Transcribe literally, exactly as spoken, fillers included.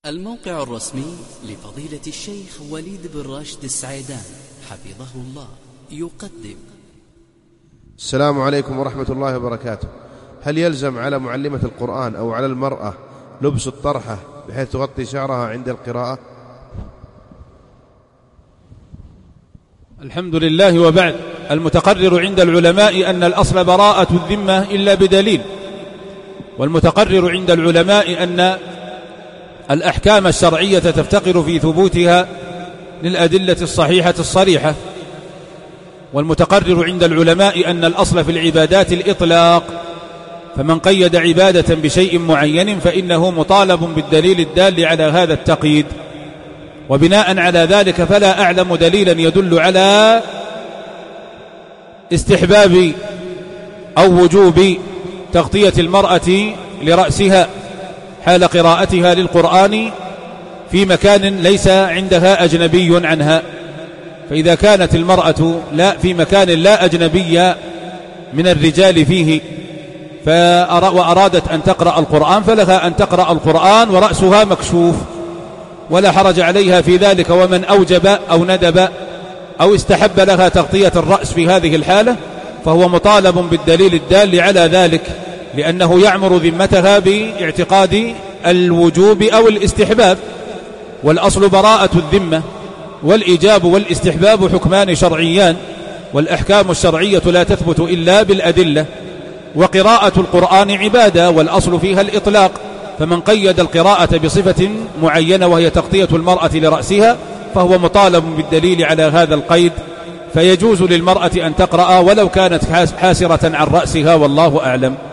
الموقع الرسمي لفضيلة الشيخ وليد بن راشد السعيدان حفظه الله يقدم. السلام عليكم ورحمة الله وبركاته. هل يلزم على معلمة القرآن أو على المرأة لبس الطرحة بحيث تغطي شعرها عند القراءة؟ الحمد لله، وبعد. المتقرر عند العلماء أن الأصل براءة الذمة إلا بدليل، والمتقرر عند العلماء أن الأحكام الشرعية تفتقر في ثبوتها للأدلة الصحيحة الصريحة، والمتقرر عند العلماء أن الأصل في العبادات الإطلاق، فمن قيد عبادة بشيء معين فإنه مطالب بالدليل الدال على هذا التقييد. وبناء على ذلك فلا أعلم دليلا يدل على استحباب أو وجوب تغطية المرأة لرأسها حال قراءتها للقرآن في مكان ليس عندها أجنبي عنها. فإذا كانت المرأة لا في مكان لا أجنبي من الرجال فيه وأرادت أن تقرأ القرآن فلها أن تقرأ القرآن ورأسها مكشوف، ولا حرج عليها في ذلك. ومن أوجب أو ندب أو استحب لها تغطية الرأس في هذه الحالة فهو مطالب بالدليل الدال على ذلك، لأنه يعمر ذمتها باعتقاد الوجوب أو الاستحباب. والأصل براءة الذمة، والإيجاب والاستحباب حكمان شرعيان، والأحكام الشرعية لا تثبت إلا بالأدلة. وقراءة القرآن عبادة والأصل فيها الإطلاق، فمن قيد القراءة بصفة معينة وهي تغطية المرأة لرأسها فهو مطالب بالدليل على هذا القيد، فيجوز للمرأة أن تقرأ ولو كانت حاسرة عن رأسها، والله أعلم.